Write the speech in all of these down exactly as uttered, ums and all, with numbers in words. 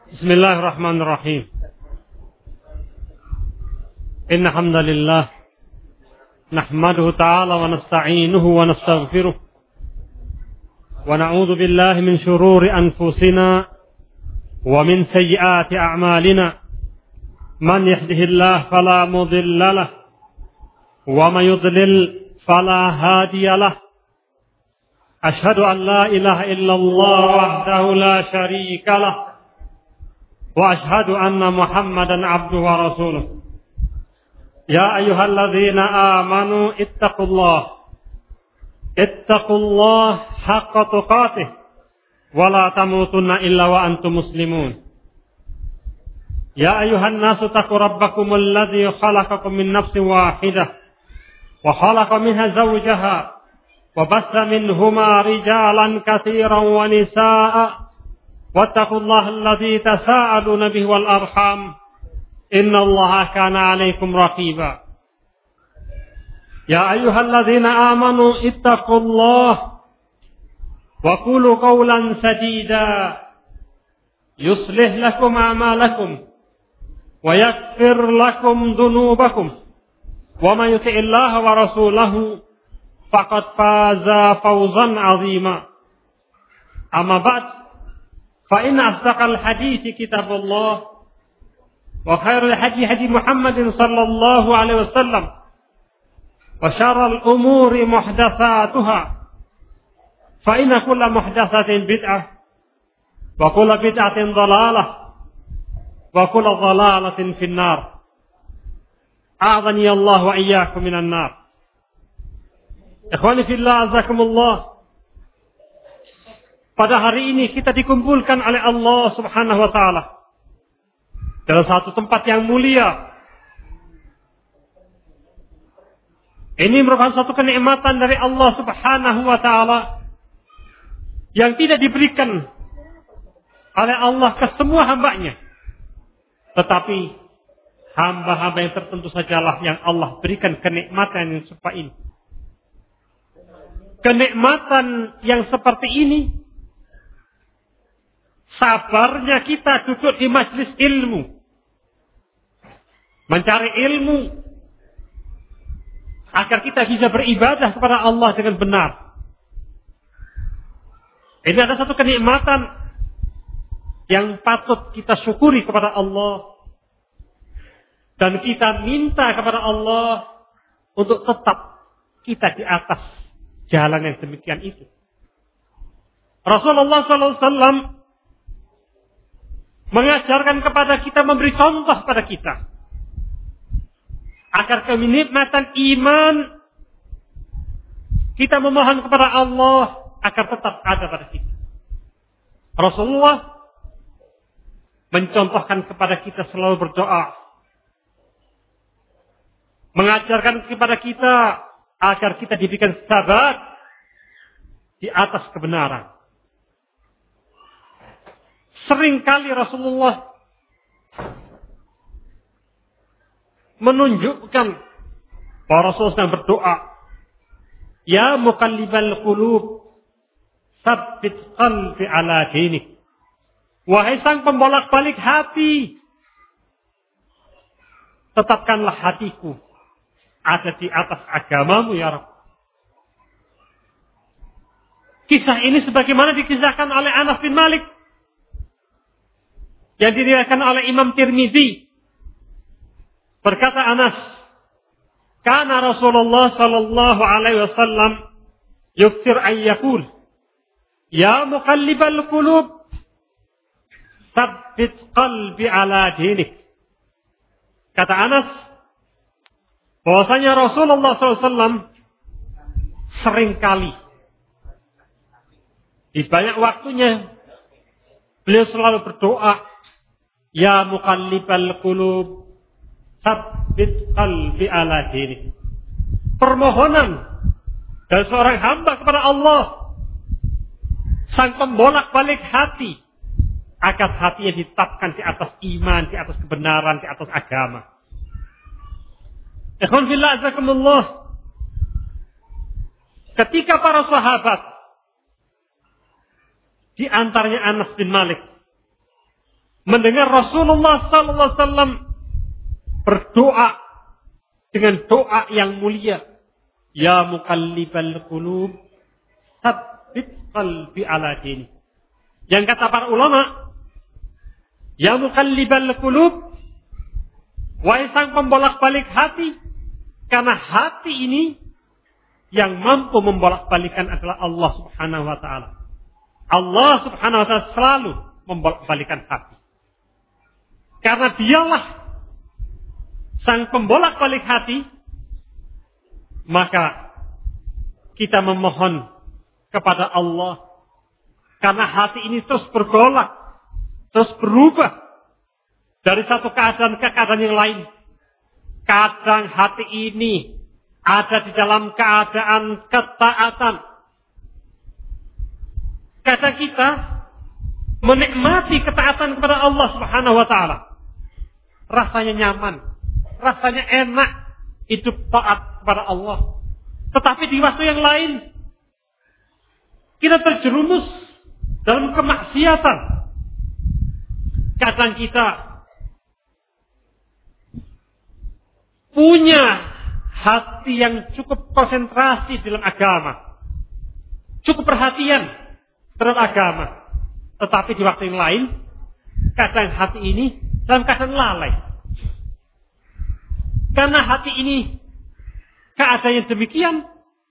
Bismillahirrahmanirrahim. Inna hamdalillah nahmaduhu ta'ala wa nasta'inuhu wa nastaghfiruh wa na'udzu billahi min shururi anfusina wa min sayyiati a'malina. Man yahdihillahu fala mudilla lahu wa man yudlil fala hadiya lahu. Ashhadu an la ilaha illallah wahdahu la syarika lahu wa ashhadu anna Muhammadan abduhu wa rasuluh. Ya ayyuhalladzina amanu ittaqullah ittaqullah haqqa tuqatih wa la tamutunna illa wa antum muslimun. Ya ayyuhan nasu taqu rabbakumul ladzi khalaqakum min nafsin wahidah wa khalaqa minha zawjaha wa bassa minhuma rijalan katsiran wa nisaa'a wattaqullaha alladzi tasaaluna bihi wal arham innallaha kana 'alaikum raqiba. Ya ayyuhalladzina amanu ittaqullaha wa qulu qawlan sadida yuslih lakum a'malakum wa yaghfir lakum dhunubakum wa man yuti'illaha wa rasulahu faqad faza fawzan 'azima. Amma ba'd, fa inna asdaqal hadithi kitabullah wa khairul hadi hadi Muhammadin sallallahu alaihi wasallam wa syarrul umuri muhdatsatuha fa inna kulla muhdatsatin bid'ah wa kulla bid'atin dhalalah wa kulla dhalalatin finnar. A'adhani Allah wa iyyakum minan nar. Ikhwani fillah, azakumullah. Pada hari ini kita dikumpulkan oleh Allah Subhanahu wa taala dalam satu tempat yang mulia. Ini merupakan satu kenikmatan dari Allah Subhanahu wa taala yang tidak diberikan oleh Allah ke semua hambanya. Tetapi hamba-hamba yang tertentu sajalah yang Allah berikan kenikmatan yang seperti ini. Kenikmatan yang seperti ini, sabarnya kita duduk di majlis ilmu, mencari ilmu, agar kita bisa beribadah kepada Allah dengan benar. Ini adalah satu kenikmatan yang patut kita syukuri kepada Allah. Dan kita minta kepada Allah untuk tetap kita di atas jalan yang demikian itu. Rasulullah sallallahu alaihi wasallam mengajarkan kepada kita, memberi contoh pada kita agar kenikmatan iman kita memohon kepada Allah agar tetap ada pada kita. Rasulullah mencontohkan kepada kita selalu berdoa, mengajarkan kepada kita agar kita diberikan sabat di atas kebenaran. Seringkali Rasulullah menunjukkan bahwa Rasulullah sedang berdoa, ya muqallibal qulub tsabbit qalbi ala dinik. Wahai sang pembolak-balik hati, tetapkanlah hatiku ada di atas agamamu ya Rabb. Kisah ini sebagaimana dikisahkan oleh Anas bin Malik yang diriwayatkan oleh Imam Tirmidzi. Berkata Anas, kana Rasulullah sallallahu alaihi wasallam yukthir an yaqul, ya muqallibal qulub tsabbit qalbi ala dinik. Kata Anas, bahwasanya Rasulullah sallallahu alaihi wasallam seringkali di banyak waktunya beliau selalu berdoa, ya muqallibal qulub tsabbit qalbi ala dinik. Permohonan dari seorang hamba kepada Allah, sang pembolak-balik hati, agar hatinya ditetapkan di atas iman, di atas kebenaran, di atas agama. Ikhwan fillah azakumullah. Ketika para sahabat, di antaranya Anas bin Malik, mendengar Rasulullah sallallahu alaihi wasallam berdoa dengan doa yang mulia. Ya muqallibal qulub, tsabbit qalbi ala dinik. Yang kata para ulama, ya muqallibal qulub, wahai sang pembolak-balik hati, karena hati ini yang mampu membolak-balikan adalah Allah Subhanahu wa taala. Allah Subhanahu wa taala selalu membolak-balikan hati. Karena dialah sang pembolak-balik hati, maka kita memohon kepada Allah. Karena hati ini terus bergolak, terus berubah dari satu keadaan ke keadaan yang lain. Kadang hati ini ada di dalam keadaan ketaatan. Kadang kita menikmati ketaatan kepada Allah Subhanahu wa taala. Rasanya nyaman, rasanya enak hidup taat kepada Allah. Tetapi di waktu yang lain kita terjerumus dalam kemaksiatan. Kadang kita punya hati yang cukup konsentrasi dalam agama, cukup perhatian terhadap agama. Tetapi di waktu yang lain, kadang hati ini dalam keadaan lalai. Karena hati ini keadaannya demikian,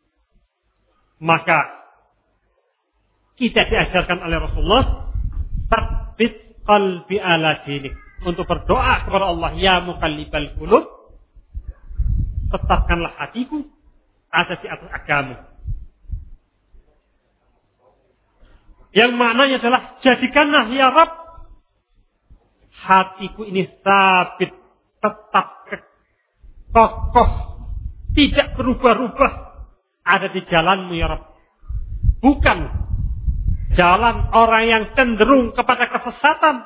maka kita diajarkan oleh Rasulullah, tsabbit qalbi ala dinik, untuk berdoa kepada Allah, ya muqallibal qulub, tetapkanlah hatiku ada di atas agama. Yang maknanya adalah, jadikanlah ya Rabb hatiku ini sabit, tetap kokoh, tidak berubah-ubah, ada di jalanmu ya Rabb. Bukan jalan orang yang cenderung kepada kesesatan.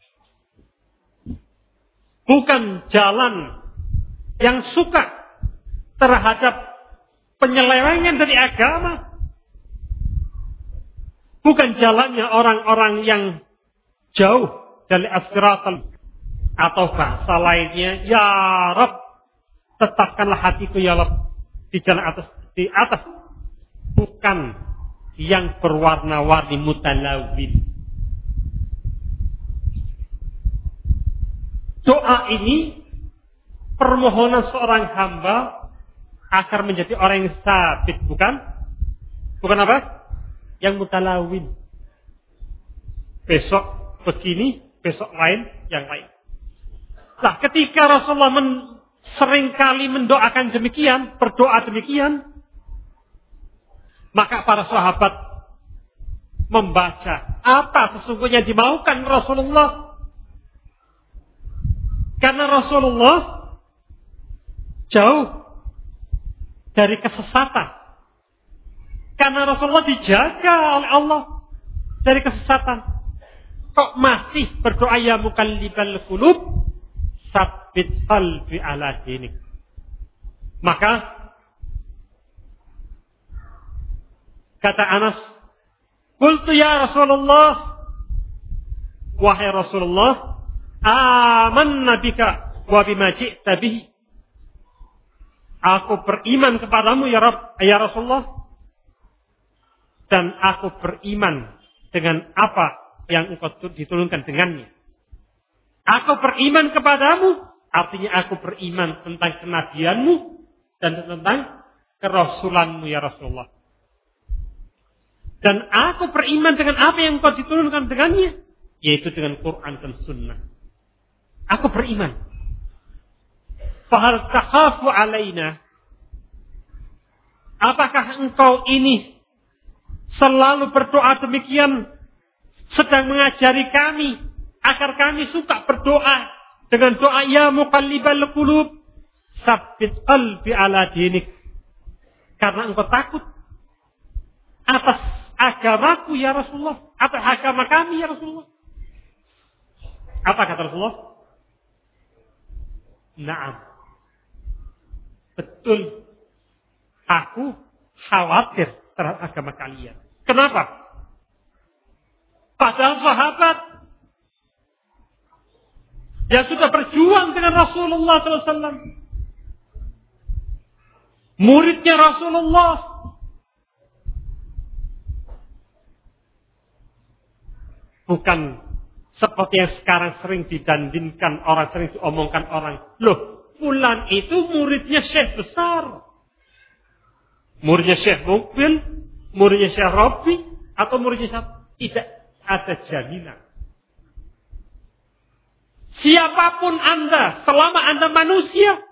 Bukan jalan yang suka terhadap penyelewengan dari agama. Bukan jalannya orang-orang yang jauh dari as-siratal, atau bahasa lainnya, ya Rabb, tetapkanlah hatiku ya Rabb di jalan atas, di atas, bukan yang berwarna-warni mutalawin. Doa ini permohonan seorang hamba agar menjadi orang yang sabit, bukan? Bukan apa? Yang mutalawin. Besok begini, besok lain, yang lain. Nah, ketika Rasulullah men, seringkali mendoakan demikian, berdoa demikian, maka para sahabat membaca apa sesungguhnya dimaukan Rasulullah. Karena Rasulullah jauh dari kesesatan. Karena Rasulullah dijaga oleh Allah dari kesesatan. Kok masih berdoa ya muqallibal qulub, tsabbit qalbi ala dinik. Maka kata Anas, qultu ya Rasulullah, wahai Rasulullah, amanna bika wa bima ji'ta bihi. Aku beriman kepadamu ya Rabb, ya Rasulullah, dan aku beriman dengan apa yang engkau diturunkan dengannya. Aku beriman kepadamu, artinya aku beriman tentang kenabianmu dan tentang kerasulanmu ya Rasulullah. Dan aku beriman dengan apa yang engkau diturunkan dengannya, yaitu dengan Quran dan Sunnah. Aku beriman. Fahal takhafu alaina, apakah engkau ini selalu berdoa demikian, sedang mengajari kami agar kami suka berdoa dengan doa ya muqallibal qulub, tsabbit qalbi ala dinik, karena engkau takut atas agamaku ya Rasulullah, atas agama kami ya Rasulullah. Apa kata Rasulullah? Naam, betul, aku khawatir terhadap agama kalian. Kenapa? Padahal sahabat yang sudah berjuang dengan Rasulullah sallallahu alaihi wasallam. Muridnya Rasulullah. Bukan seperti yang sekarang sering didandinkan orang, sering diomongkan orang. Loh, fulan itu muridnya syekh besar. Muridnya Syekh Mukbil, muridnya Syekh Rabi, atau muridnya Syekh... Tidak ada jaminan. Siapapun Anda, selama Anda manusia,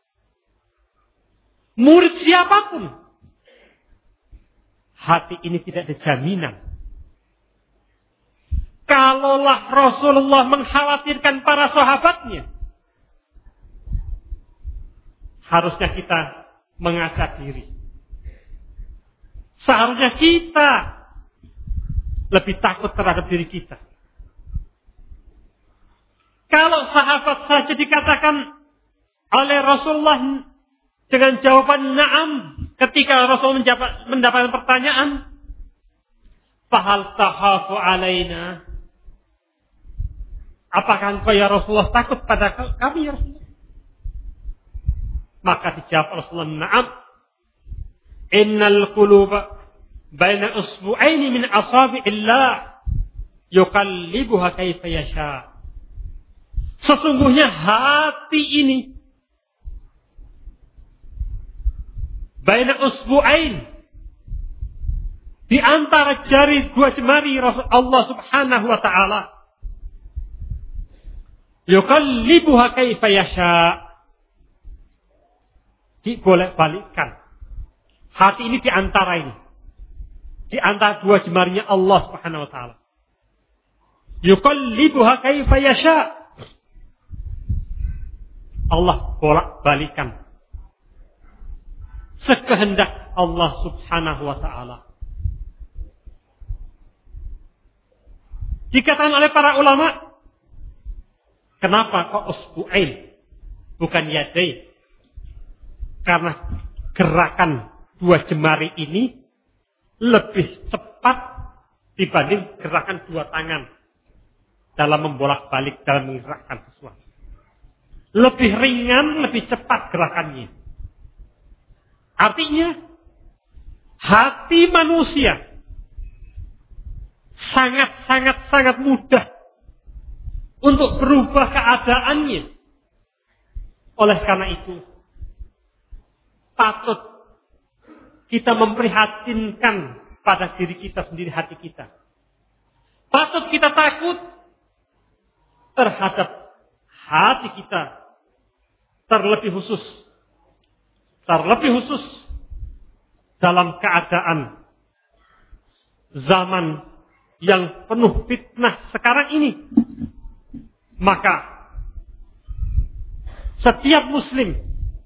murid siapapun, hati ini tidak ada jaminan. Kalaulah Rasulullah mengkhawatirkan para sahabatnya, harusnya kita mengaca diri. Seharusnya kita lebih takut terhadap diri kita. Kalau sahabat saja dikatakan oleh Rasulullah dengan jawaban na'am ketika Rasul mendapatkan pertanyaan, fahal tahafu alaina? Apakah engkau ya Rasulullah takut pada kami ya Rasulullah? Maka dijawab Rasulullah, na'am. Innal quluba baina usbu'aini min asabi'illah yuqallibuha kaifa yasha. Sesungguhnya hati ini baina usbu'ain, di antara jari dua jemari Allah Subhanahu wa taala, yuqallibuha kaifa yasha. Dibolak-balikkan. Hati ini di antara ini. Di antara dua jemarinya Allah Subhanahu wa taala. Yuqallibuha kaifa yasha. Allah bolak-balikan sekehendak Allah Subhanahu wa taala. Dikatakan oleh para ulama, kenapa kok usbu'ain bukan yadain? Karena gerakan dua jemari ini lebih cepat dibanding gerakan dua tangan dalam membolak-balik, dalam menggerakkan sesuatu. Lebih ringan, lebih cepat gerakannya. Artinya, hati manusia sangat-sangat-sangat mudah untuk berubah keadaannya. Oleh karena itu, patut kita memprihatinkan pada diri kita sendiri, hati kita. Patut kita takut terhadap hati kita, terlebih khusus, terlebih khusus dalam keadaan zaman yang penuh fitnah sekarang ini. Maka setiap muslim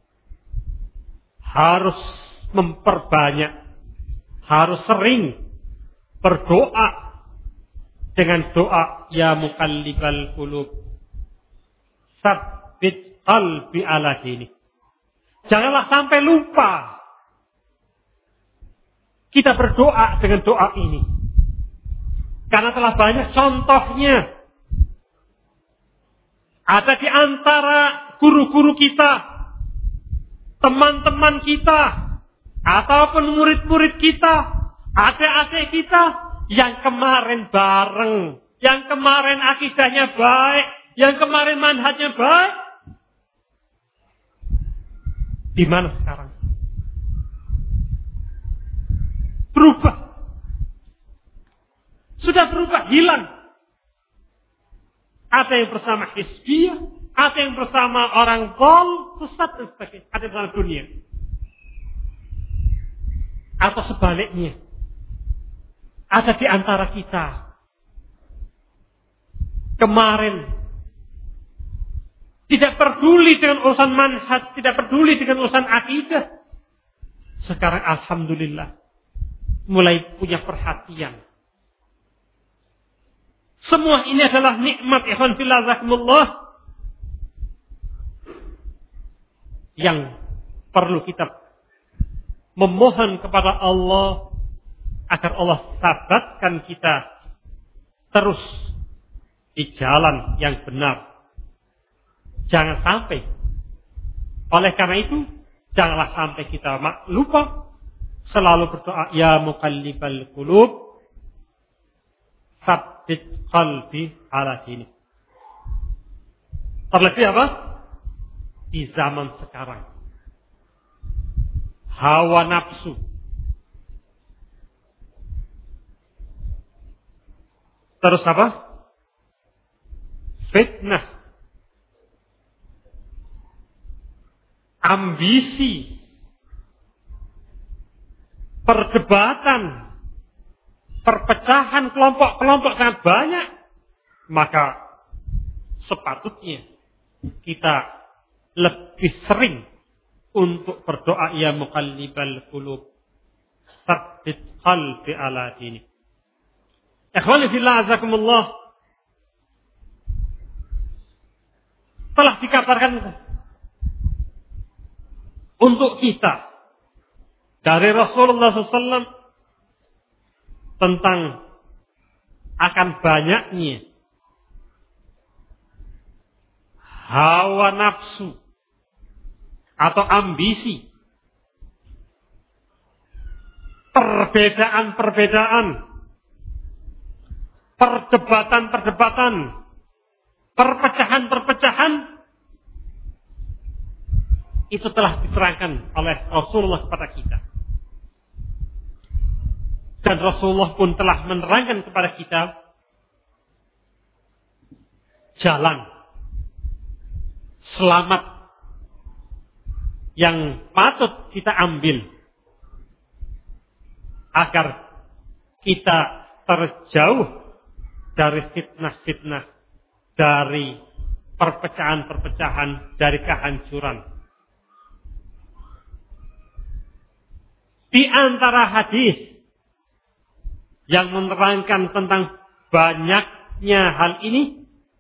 harus memperbanyak, harus sering berdoa dengan doa ya muqallibal qulub, tsabbit qalbi ala dinik. Janganlah sampai lupa kita berdoa dengan doa ini. Karena telah banyak contohnya. Ada di antara guru-guru kita, teman-teman kita, ataupun murid-murid kita, adik-adik kita, yang kemarin bareng, yang kemarin akidahnya baik, yang kemarin manhajnya baik. Di mana sekarang? Berubah. Sudah berubah, hilang. Ada yang bersama hizbiyah, ada yang bersama orang gol, sesat dan sebagainya. Ada yang bersama dunia. Atau sebaliknya. Ada di antara kita. Kemarin. Tidak peduli dengan urusan manhaj. Tidak peduli dengan urusan akidah. Sekarang alhamdulillah. Mulai punya perhatian. Semua ini adalah nikmat ikhwan fillah zakumullah yang perlu kita memohon kepada Allah agar Allah sabatkan kita terus di jalan yang benar, Jangan sampai. Oleh karena itu, janganlah sampai kita lupa selalu berdoa, ya muqallibal qulub, tsabbit qalbi ala dinik. Terlebih apa? Di zaman sekarang. Hawa nafsu. Terus apa? Fitnah. Ambisi. Perdebatan. Perpecahan kelompok-kelompok sangat banyak. Maka sepatutnya kita lebih sering untuk berdoa, ya muqallibal qulub, tsabbit qalbi ala dinik. Ikhwani fillah azakumullah. Telah dikabarkan untuk kita dari Rasulullah shallallahu alaihi wasallam tentang akan banyaknya hawa nafsu atau ambisi, perbedaan-perbedaan, perdebatan-perdebatan, perpecahan-perpecahan, itu telah diterangkan oleh Rasulullah kepada kita. Dan Rasulullah pun telah menerangkan kepada kita jalan selamat yang patut kita ambil agar kita terjauh dari fitnah-fitnah, dari perpecahan-perpecahan, dari kehancuran. Di antara hadis yang menerangkan tentang banyaknya hal ini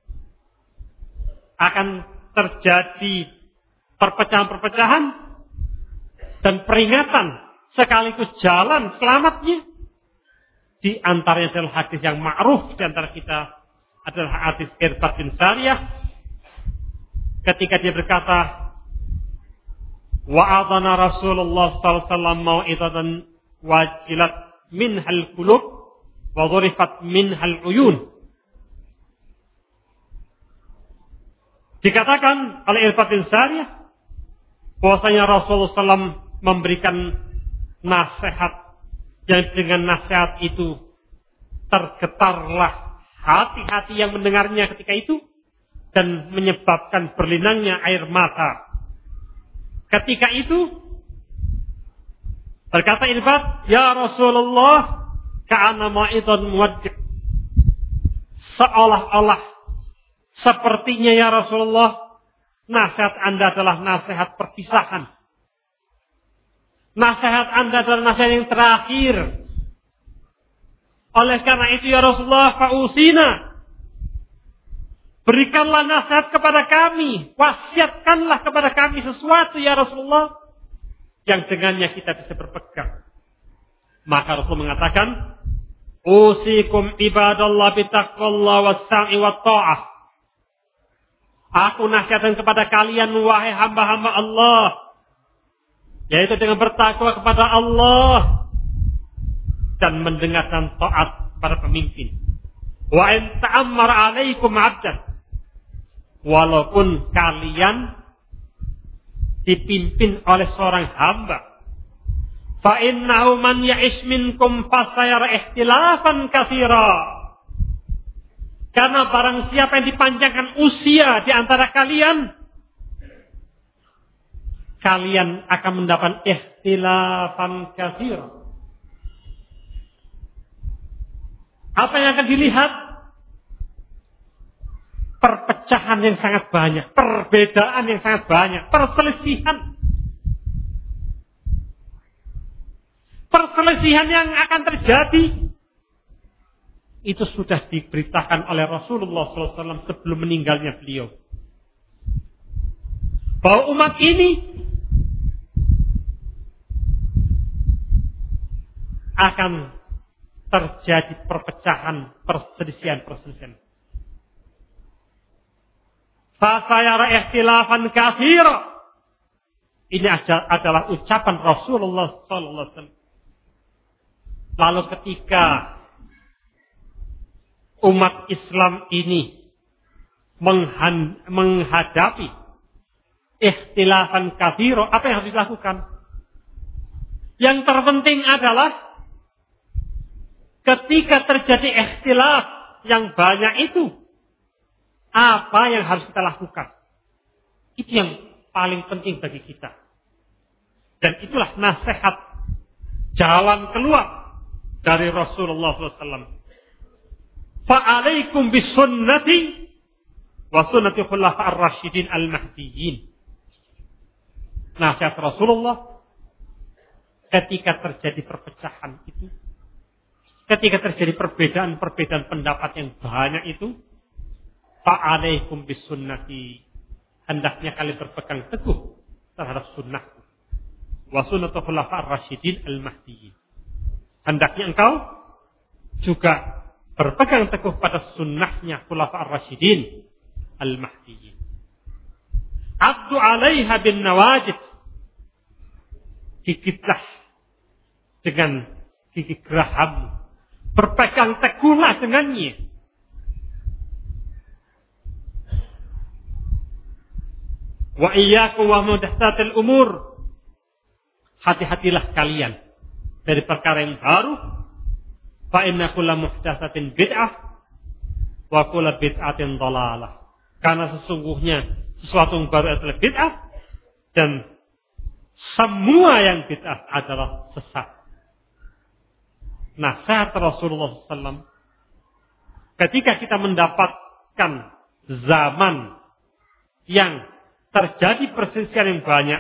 akan terjadi perpecahan-perpecahan dan peringatan sekaligus jalan selamatnya. Di antaranya adalah hadis yang ma'ruf di antara kita adalah hadis Irbad bin Sariyah ketika dia berkata, wa'adana Rasulullah sallallahu alaihi wasallam mau'izatan wajilat minhal qulub wa dhurifat minhal uyun. Dikatakan oleh Irbad bin Sariyah bahwasanya Rasulullah shallallahu alaihi wasallam memberikan nasihat yang dengan nasihat itu tergetarlah hati-hati yang mendengarnya ketika itu dan menyebabkan berlinangnya air mata. Ketika itu berkata Irbad, ya Rasulullah, ka'anna ma'idun muwajjih. Seolah-olah sepertinya ya Rasulullah, nasihat Anda adalah nasihat perpisahan. Nasihat Anda adalah nasihat yang terakhir. Oleh karena itu ya Rasulullah, fa'usina, berikanlah nasihat kepada kami, wasiatkanlah kepada kami sesuatu ya Rasulullah, yang dengannya kita bisa berpegang. Maka Rasul mengatakan, usikum ibadallah bitaqwallah was-sam'i wat-tha'ah. Aku nasihatkan kepada kalian, wahai hamba-hamba Allah, yaitu dengan bertakwa kepada Allah dan mendengarkan taat pada pemimpin. Wa in ta'ammar 'alaikum 'abdan, walaupun kalian dipimpin oleh seorang hamba, fa innahu man ya'ish minkum fasayara ikhtilafan katsira. Karena barang siapa yang dipanjangkan usia di antara kalian, kalian akan mendapat ikhtilafan katsir. Apa yang akan dilihat? Perpecahan yang sangat banyak, perbedaan yang sangat banyak, perselisihan. Perselisihan yang akan terjadi itu sudah diberitakan oleh Rasulullah shallallahu alaihi wasallam sebelum meninggalnya beliau. Bahwa umat ini akan terjadi perpecahan, perselisihan-perselisihan. Fasayara ikhtilafan katsira. Ini adalah ucapan Rasulullah sallallahu alaihi wasallam. Lalu ketika umat Islam ini menghadapi ikhtilafan katsira, apa yang harus dilakukan? Yang terpenting adalah ketika terjadi ikhtilaf yang banyak itu, apa yang harus kita lakukan? Itu yang paling penting bagi kita. Dan itulah nasihat jalan keluar dari Rasulullah sallallahu alaihi wasallam. Fa'alaikum bisunnati wa sunnati khulafa'ir rasyidin al-mahdiyyin. Nasihat Rasulullah ketika terjadi perpecahan itu, ketika terjadi perbedaan-perbedaan pendapat yang banyak itu, fa'alaikum bisunnati, hendaknya kalian berpegang teguh terhadap sunnahku. Wa sunnatu khulafa'ir rasyidin al-mahdiyyin. Hendaknya engkau juga berpegang teguh pada sunnahnya khulafa'ir rasyidin al-mahdiyyin. Abdu 'alaiha bin nawajid. Gigitlah dengan gigi geraham. Berpegang teguhlah dengannya. Wa iyyakum wa muhdatsatil umur. Hati-hatilah kalian dari perkara yang baru. Fa inna kulla muhdatsatin bid'ah wa kulla bid'atin dhalalah. Karena sesungguhnya sesuatu yang baru adalah bid'ah dan semua yang bid'ah adalah sesat. Nasihat Rasulullah sallallahu alaihi wasallam ketika kita mendapatkan zaman yang terjadi perselisihan yang banyak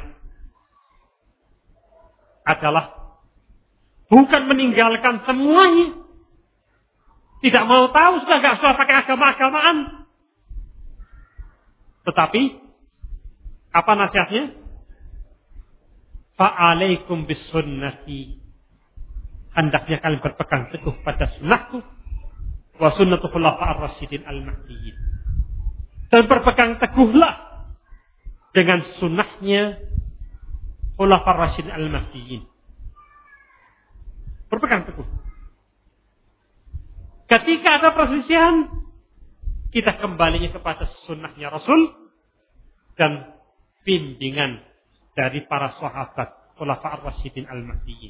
adalah bukan meninggalkan semuanya. Tidak mau tahu, sudah gak usah pakai agama-agamaan. Tetapi apa nasihatnya? Fa'alaikum bisunnati. Hendaknya kalian berpegang teguh pada sunnahku. Wa sunnatu khulafa'ir rasyidin al-mahdiyyin. Dan berpegang teguhlah dengan sunnahnya khulafa'ir rasyidin al-mahdiyyin. Berpegang teguh. Ketika ada perselisihan, kita kembalinya kepada sunnahnya Rasul dan bimbingan dari para sahabat khulafa'ir rasyidin al-mahdiyyin.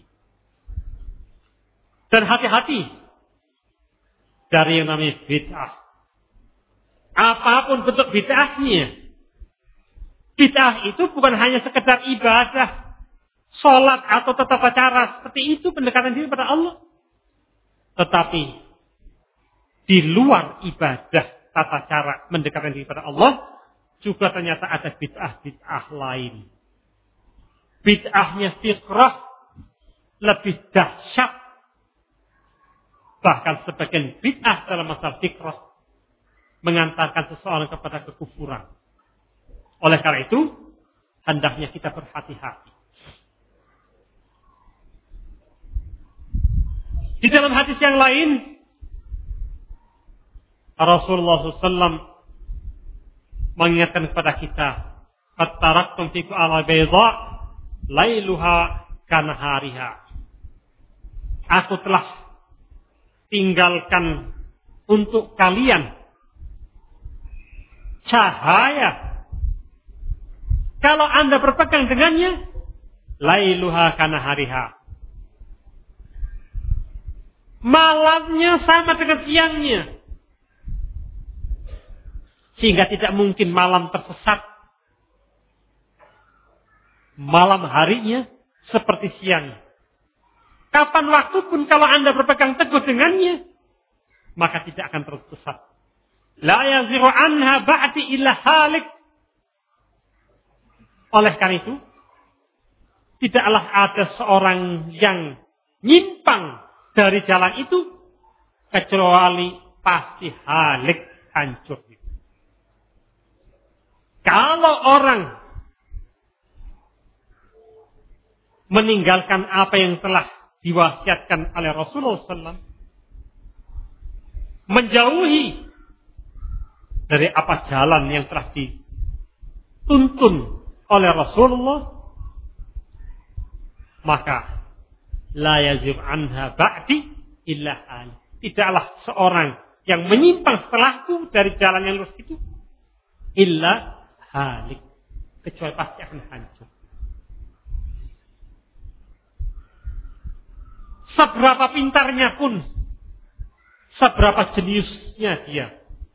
Dan hati-hati dari yang namanya bid'ah. Apapun bentuk bid'ahnya. Bid'ah itu bukan hanya sekedar ibadah, sholat atau tata cara seperti itu pendekatan diri pada Allah. Tetapi di luar ibadah, tata cara mendekatkan diri pada Allah, juga ternyata ada bid'ah-bid'ah lain. Bid'ahnya fiqrah lebih dahsyat. Bahkan sebagian bid'ah dalam masalah fiqrah mengantarkan seseorang kepada kekufuran. Oleh karena itu, hendaknya kita berhati-hati. Di dalam hadis yang lain, Rasulullah sallallahu alaihi wasallam mengingatkan kepada kita, "Qad taraktum fikum ala bayda lailuha kanahariha." Aku telah tinggalkan untuk kalian cahaya. Kalau Anda berpegang dengannya, lailuha kanahariha. Malamnya sama dengan siangnya. Sehingga tidak mungkin malam tersesat. Malam harinya seperti siang. Kapan waktu pun kalau Anda berpegang teguh dengannya, maka tidak akan tersesat. La yaziru anha ba'di illa halik. Oleh karena itu, tidaklah ada seorang yang nyimpang dari jalan itu, kecuali pasti halik, hancur. Kalau orang meninggalkan apa yang telah diwasiatkan oleh Rasulullah sallallahu alaihi wasallam, menjauhi dari apa jalan yang telah dituntun oleh Rasulullah, maka la yazib anha ba'di illa halik. Tidaklah seorang yang menyimpang setelahku dari jalan yang lurus itu illa halik, kecuali pasti akan hancur. Seberapa pintarnya pun, seberapa jeniusnya dia,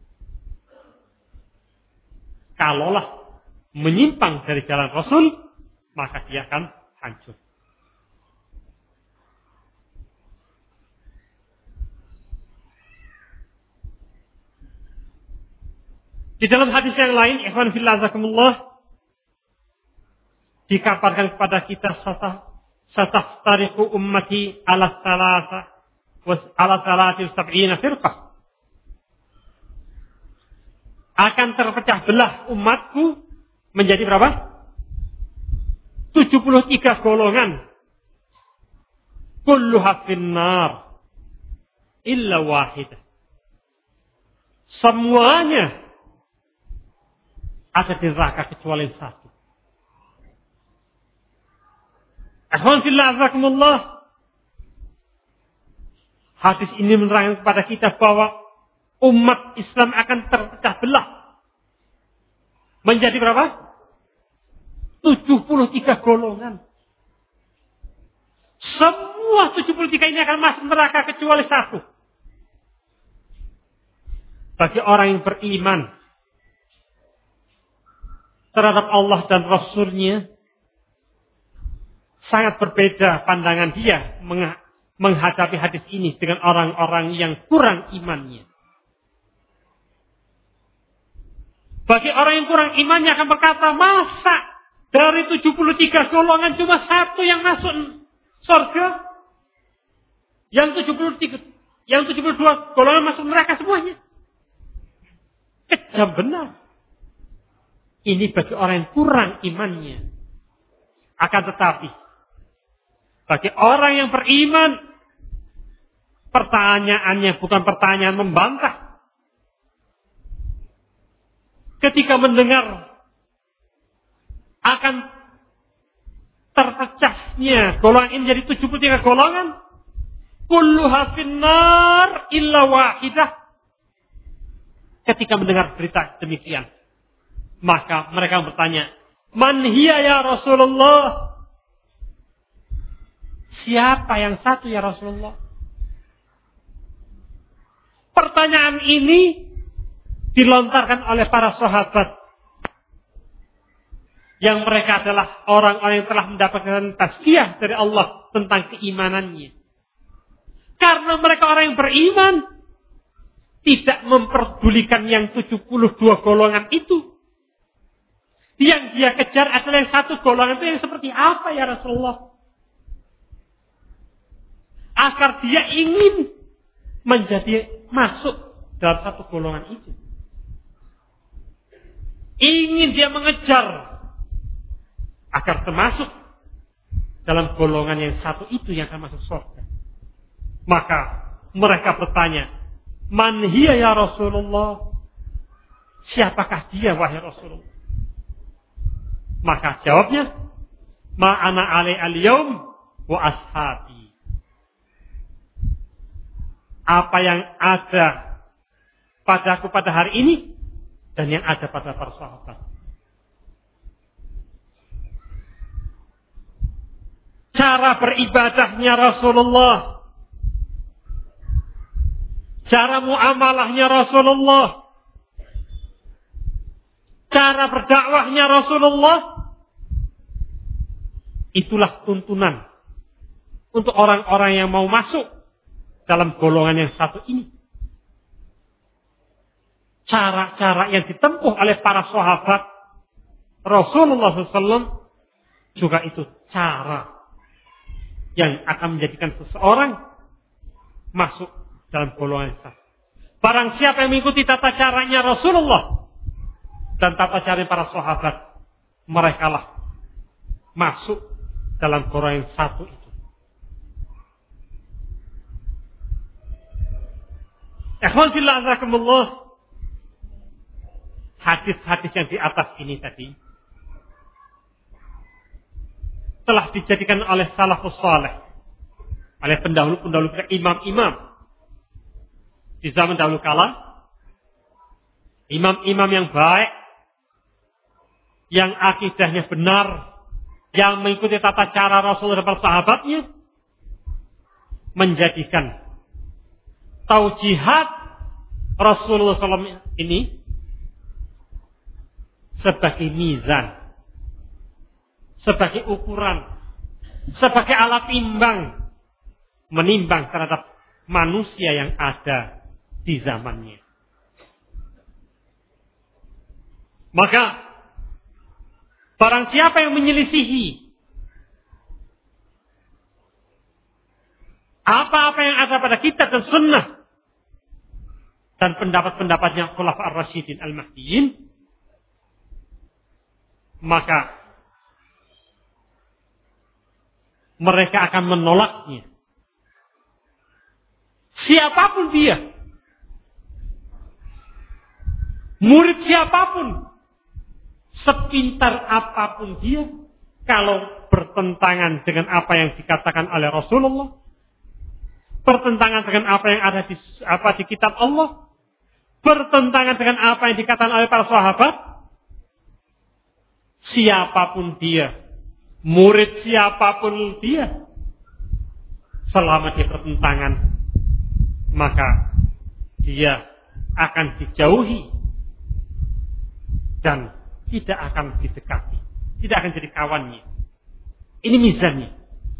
kalaulah menyimpang dari jalan Rasul, maka dia akan hancur. Di dalam hadis yang lain, ikhwan fillah azakumullah, dikabarkan kepada kita sataftariqu ummati ala salasa wa ala salati sab'ina firqah. Akan terpecah belah umatku menjadi berapa? tujuh puluh tiga golongan. Kulluha finnar illa wahidah. Semuanya ada di neraka kecuali satu. Akhwan fillah azakumullah. Hadis ini menerangkan kepada kita bahwa umat Islam akan terpecah belah menjadi berapa? tujuh puluh tiga golongan. Semua tujuh puluh tiga ini akan masuk neraka kecuali satu. Bagi orang yang beriman terhadap Allah dan Rasul-Nya, sangat berbeda pandangan dia menghadapi hadis ini dengan orang-orang yang kurang imannya. Bagi orang yang kurang imannya akan berkata, masa dari tujuh puluh tiga golongan cuma satu yang masuk surga? Yang tujuh puluh tiga, yang tujuh puluh dua golongan masuk neraka semuanya? Kejam benar. Ini bagi orang yang kurang imannya. Akan tetapi, bagi orang yang beriman, pertanyaannya bukan pertanyaan membantah. Ketika mendengar akan terpecahnya golongan ini jadi tujuh puluh tiga golongan, kulluha finnar illa wahidah. Ketika mendengar berita demikian, maka mereka bertanya, man hiya ya Rasulullah? Siapa yang satu ya Rasulullah? Pertanyaan ini dilontarkan oleh para sahabat yang mereka adalah orang-orang yang telah mendapatkan tazkiyah dari Allah tentang keimanannya. Karena mereka orang yang beriman, tidak memperdulikan yang tujuh puluh dua golongan itu. Yang dia kejar adalah yang satu golongan itu yang seperti apa ya Rasulullah? Agar dia ingin menjadi masuk dalam satu golongan itu. Ingin dia mengejar agar termasuk dalam golongan yang satu itu yang akan masuk surga. Maka mereka bertanya, man hiya ya Rasulullah? Siapakah dia wahai Rasulullah? Maka jawabnya, ma ana alai al-yaum wa ashabi. Apa yang ada padaku pada hari ini dan yang ada pada para sahabat. Cara beribadahnya Rasulullah, cara muamalahnya Rasulullah, cara berdakwahnya Rasulullah, itulah tuntunan untuk orang-orang yang mau masuk dalam golongan yang satu ini. Cara-cara yang ditempuh oleh para sahabat Rasulullah shallallahu alaihi wasallam juga itu cara yang akan menjadikan seseorang masuk dalam golongan yang satu. Barang siapa yang mengikuti tata caranya Rasulullah dan tata cara para sahabat, mereka lah masuk dalam golongan yang satu itu. Ikhwan fillah azakumullah, hadis-hadis yang di atas ini tadi telah dijadikan oleh salafus saleh, oleh pendahulu-pendahulu kita, imam-imam di zaman dahulu kala, imam-imam yang baik, yang akidahnya benar, yang mengikuti tata cara Rasul dan para sahabatnya, menjadikan taujihat Rasulullah shallallahu alaihi wasallam ini sebagai mizan, sebagai ukuran, sebagai alat timbang, menimbang terhadap manusia yang ada di zamannya. Maka barang siapa yang menyelisihi apa-apa yang ada pada kitab dan sunnah dan pendapat-pendapatnya Khulafa ar-Rasyidin al-Mahdiyyin, maka mereka akan menolaknya. Siapapun dia, murid siapapun, sepintar apapun dia, kalau bertentangan dengan apa yang dikatakan oleh Rasulullah, bertentangan dengan apa yang ada di apa di kitab Allah, bertentangan dengan apa yang dikatakan oleh para sahabat, siapapun dia, murid siapapun dia, selama dia bertentangan, maka dia akan dijauhi dan tidak akan didekati, tidak akan jadi kawannya. Ini mizannya.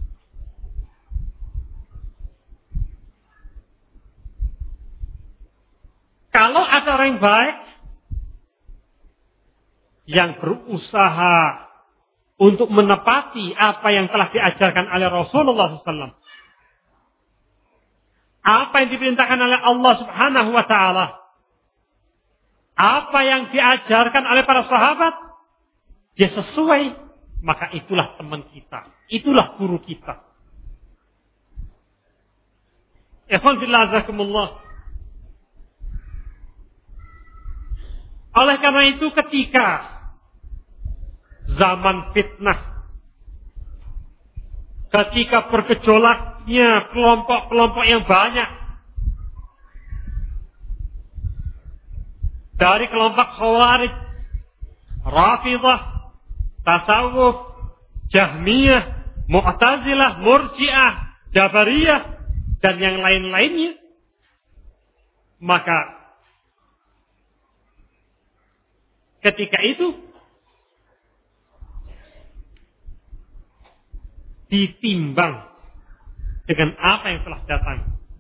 Kalau ada orang yang baik yang berusaha untuk menepati apa yang telah diajarkan oleh Rasulullah shallallahu alaihi wasallam, apa yang diperintahkan oleh Allah Subhanahu wa taala, apa yang diajarkan oleh para sahabat, dia sesuai, maka itulah teman kita, itulah guru kita. Ikhwan fillah azakumullah. Oleh karena itu ketika zaman fitnah, ketika bergejolaknya kelompok-kelompok yang banyak, dari kelompok Khawarij, Rafidhah, Tasawuf, Jahmiyah, Mu'tazilah, Murji'ah, Jabariyah, dan yang lain-lainnya, maka ketika itu ditimbang dengan apa yang telah datang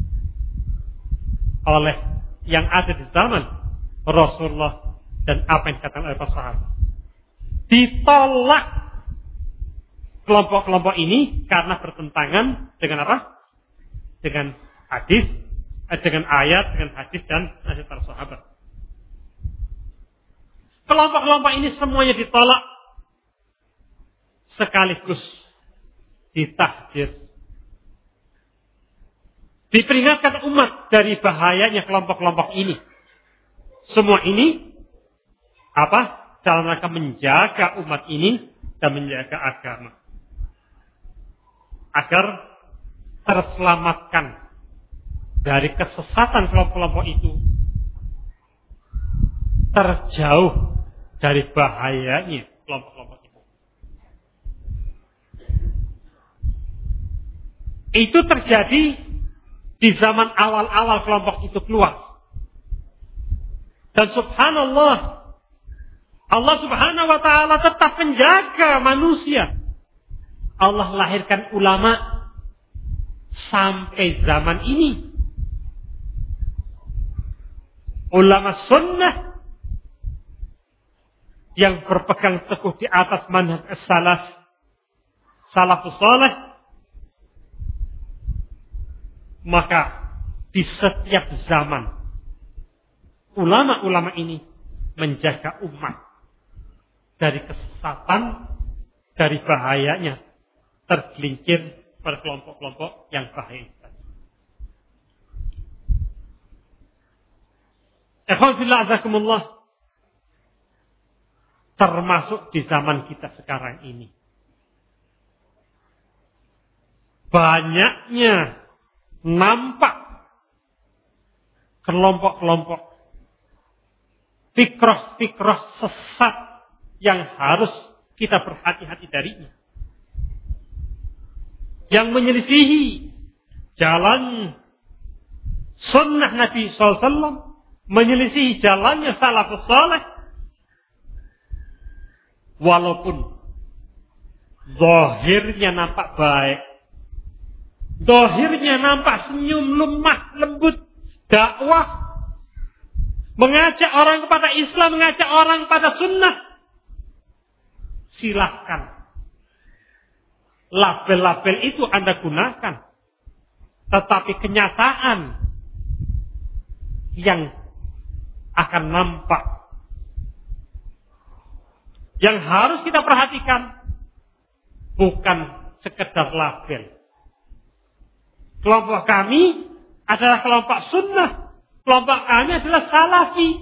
oleh yang ada di zaman Rasulullah dan apa yang dikatakan oleh para sahabat. Ditolak kelompok-kelompok ini karena bertentangan dengan apa? Dengan hadis, dengan ayat, dengan hadis dan hadis para sahabat. Kelompok-kelompok ini semuanya ditolak sekaligus ditahdir. Diperingatkan umat dari bahayanya kelompok-kelompok ini. Semua ini apa? Dalam rangka menjaga umat ini dan menjaga agama, agar terselamatkan dari kesesatan kelompok-kelompok itu, terjauh dari bahayanya kelompok-kelompok itu. Itu terjadi di zaman awal-awal kelompok itu keluar. Dan subhanallah, Allah subhanahu wa ta'ala tetap menjaga manusia. Allah lahirkan ulama sampai zaman ini. Ulama sunnah yang berpegang teguh di atas manhaj as-salaf, salafus saleh, maka di setiap zaman ulama-ulama ini menjaga umat dari kesesatan, dari bahayanya tergelincir pada kelompok-kelompok yang bahaya. Ikhwan fillah azakumullah, termasuk di zaman kita sekarang ini. banyaknya nampak kelompok-kelompok fikroh-fikroh sesat yang harus kita berhati-hati darinya. Yang menyelisihi jalan sunnah Nabi shallallahu alaihi wasallam, menyelisihi jalannya salafus saleh, walaupun zahirnya nampak baik, zahirnya nampak senyum, lemah, lembut, dakwah, mengajak orang kepada Islam, mengajak orang pada sunnah, silahkan. Label-label itu Anda gunakan. Tetapi kenyataan yang akan nampak, yang harus kita perhatikan, bukan sekedar label. Kelompok kami adalah kelompok sunnah. Kelompok kami adalah salafi.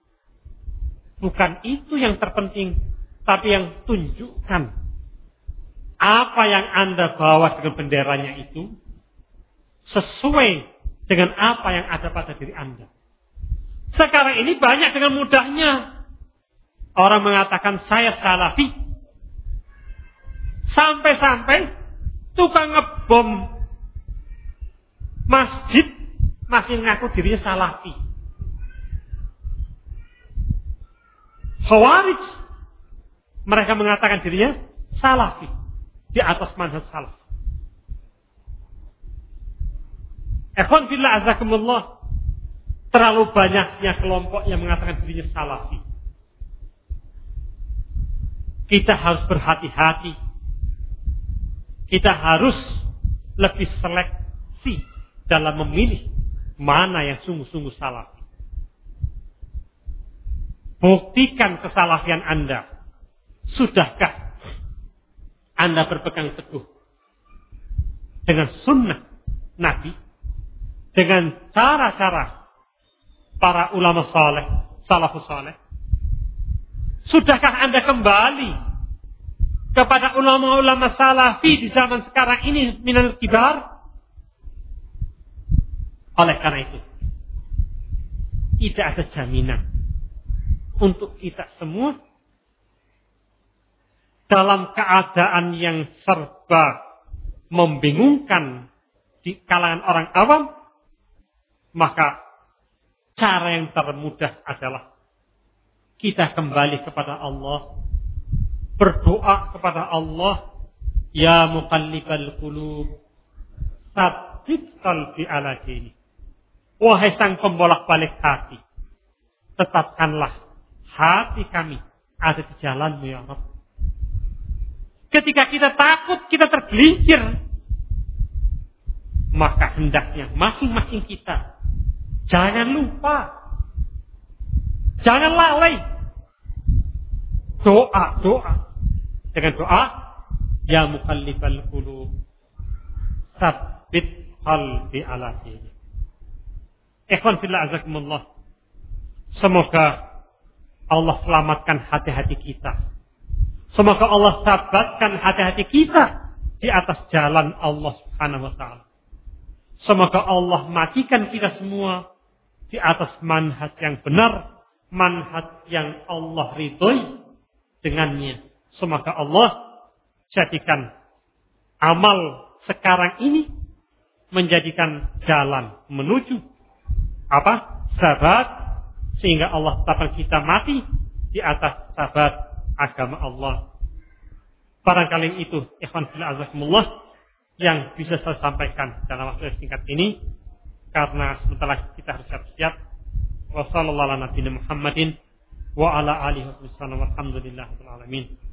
Bukan itu yang terpenting. Tapi yang tunjukkan apa yang Anda bawa dengan benderanya itu sesuai dengan apa yang ada pada diri Anda. Sekarang ini banyak dengan mudahnya orang mengatakan saya salafi. Sampai-sampai tukang ngebom masjid masih ngaku dirinya salafi. Khawarij, mereka mengatakan dirinya salafi di atas manhaj salaf. Ikhwan fillah azakumullah, terlalu banyaknya kelompok yang mengatakan dirinya salafi. Kita harus berhati-hati. Kita harus lebih seleksi dalam memilih mana yang sungguh-sungguh salafi. Buktikan kesalafian Anda. Sudahkah Anda berpegang teguh dengan sunnah Nabi, dengan cara-cara para ulama saleh, salafus saleh? Sudahkah Anda kembali kepada ulama-ulama salafi di zaman sekarang ini minal kibar? Oleh karena itu, tidak ada jaminan untuk kita semua dalam keadaan yang serba membingungkan di kalangan orang awam, maka cara yang termudah adalah kita kembali kepada Allah, berdoa kepada Allah, ya muqallibal qulub, tsabbit qalbi ala dini. Wahai sang pembolak-balik hati, tetapkanlah hati kami ada di jalan-Mu ya Rabb. Ketika kita takut, kita tergelincir, maka hendaknya masing-masing kita jangan lupa, jangan lalai doa-doa. Dengan doa, ya muqallibal qulub, tsabbit qalbi ala dini. Ikhwan fillah azakumullah, semoga Allah selamatkan hati-hati kita. Semoga Allah sabatkan hati-hati kita di atas jalan Allah Subhanahu wa taala. Semoga Allah matikan kita semua di atas manhaj yang benar, manhaj yang Allah ridhoi dengannya. Semoga Allah jadikan amal sekarang ini menjadikan jalan menuju apa? Sabat, sehingga Allah tetapkan kita mati di atas sabat agama Allah. Barangkali itu ikhwan fillah azakumullah yang bisa saya sampaikan dalam waktu yang singkat ini, karena sebentar lagi kita harus siap-siap. Wa sallallahu ala nabiyina Muhammadin wa ala alihi wasallam walhamdulillahil alamin.